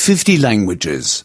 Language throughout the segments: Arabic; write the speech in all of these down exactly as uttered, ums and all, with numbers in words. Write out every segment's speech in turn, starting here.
fifty languages.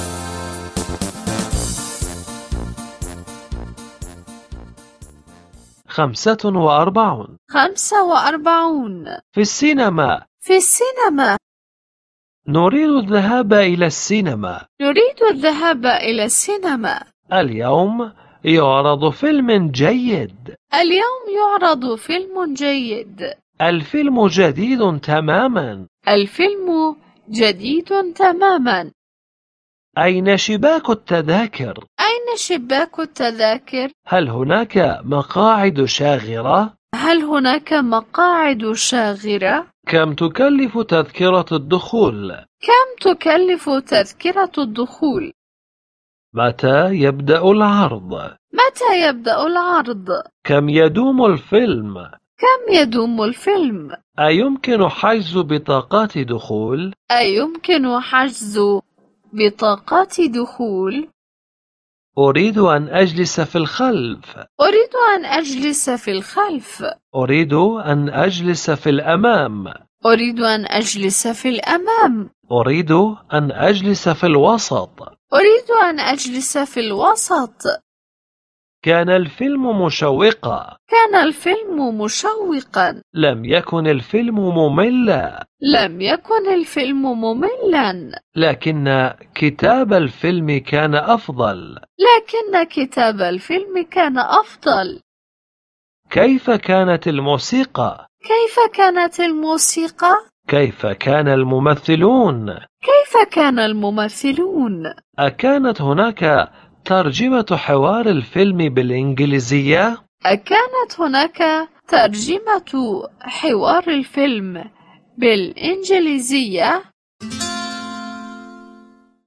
خمسة وأربعون. خمسة وأربعون. في السينما. في السينما. نريد الذهاب إلى السينما. نريد الذهاب إلى السينما. اليوم يعرض فيلم جيد. اليوم يعرض فيلم جيد. الفيلم جديد تماما. الفيلم جديد تماما. أين شباك التذاكر؟ أين شباك التذاكر؟ هل هناك مقاعد شاغرة؟ هل هناك مقاعد شاغرة؟ كم تكلف تذكرة الدخول؟ كم تكلف تذكرة الدخول؟ متى يبدأ العرض؟ متى يبدأ العرض؟ كم يدوم الفيلم؟ كم يدوم الفيلم؟ أيمكن حجز بطاقات دخول؟ أيمكن حجز بطاقات دخول؟ أريد أن أجلس في الخلف. أريد أن أجلس في الخلف. أريد أن أجلس في الأمام. أريد أن أجلس في الأمام. أريد أن أجلس في الوسط. أريد أن أجلس في الوسط. كان الفيلم مشوقا. كان الفيلم مشوقا. لم يكن الفيلم مملا. لم يكن الفيلم مملا. لكن كتاب الفيلم كان أفضل. لكن كتاب الفيلم كان أفضل. كيف كانت الموسيقى؟ كيف كانت الموسيقى؟ كيف كان الممثلون؟ كيف كان الممثلون؟ أكانت هناك ترجمة حوار الفيلم بالإنجليزية؟ أكانت هناك ترجمة حوار الفيلم بالإنجليزية؟